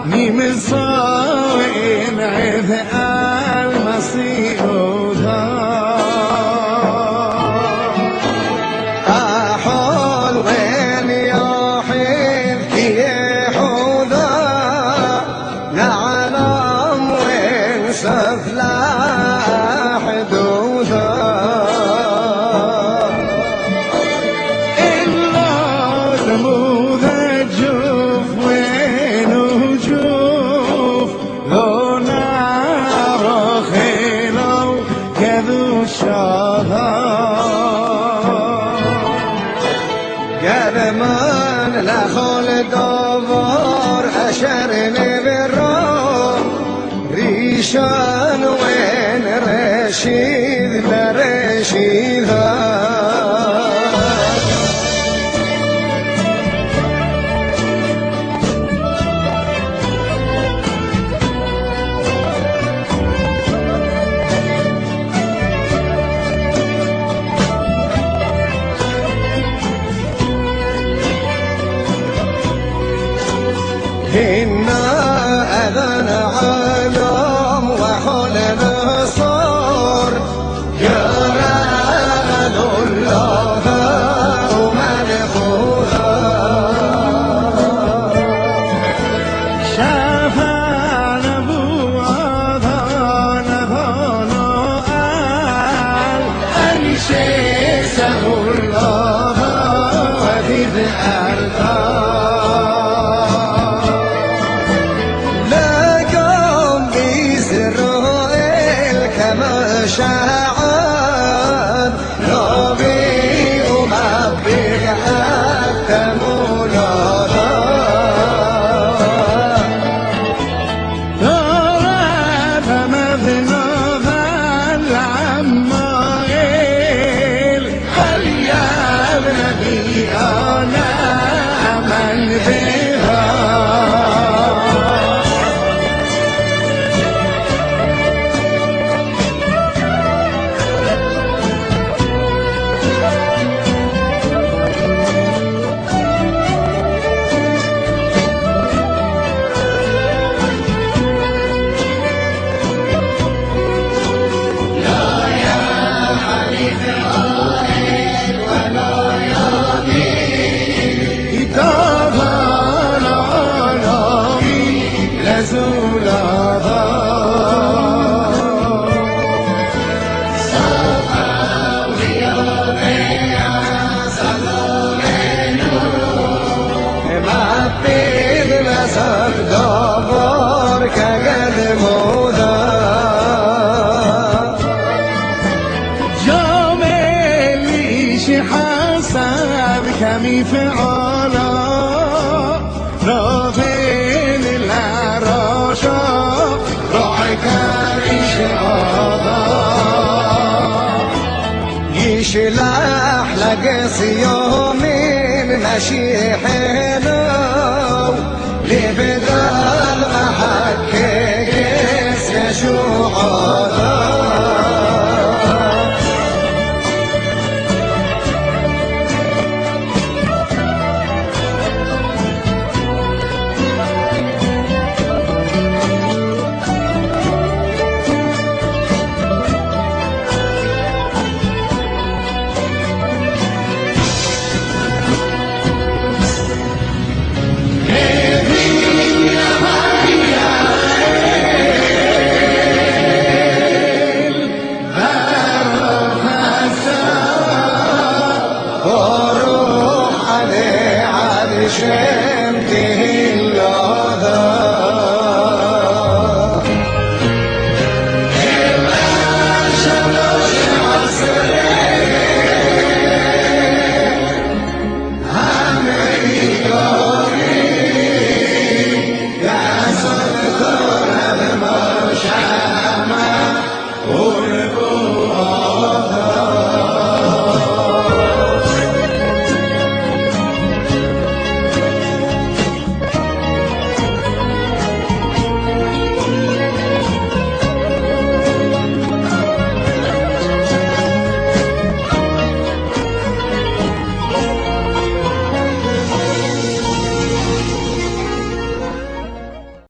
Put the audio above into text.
نیم صاين عذ المصير أحول وين يحيل كي حوذا نعلم وين سفلا حدوثا إلا نموذج وين وجوف لو نار خيلو كذو الشهر قدمان لخول دوار أشرني بالروح ريشان وين رشيد لرشيدها إنا أذن عالم وحل نصر جراد الله وملكوها شافع نبوة نبانو أنشي سهو الله وذيذ أرضا شاعر نبي ومبي حتى مولانا ترى فمذنب العمائل هل يا نبي أنا من بها كمي فعلا رافين العراشا راعي كريش يشلح لقص يومين مشيحين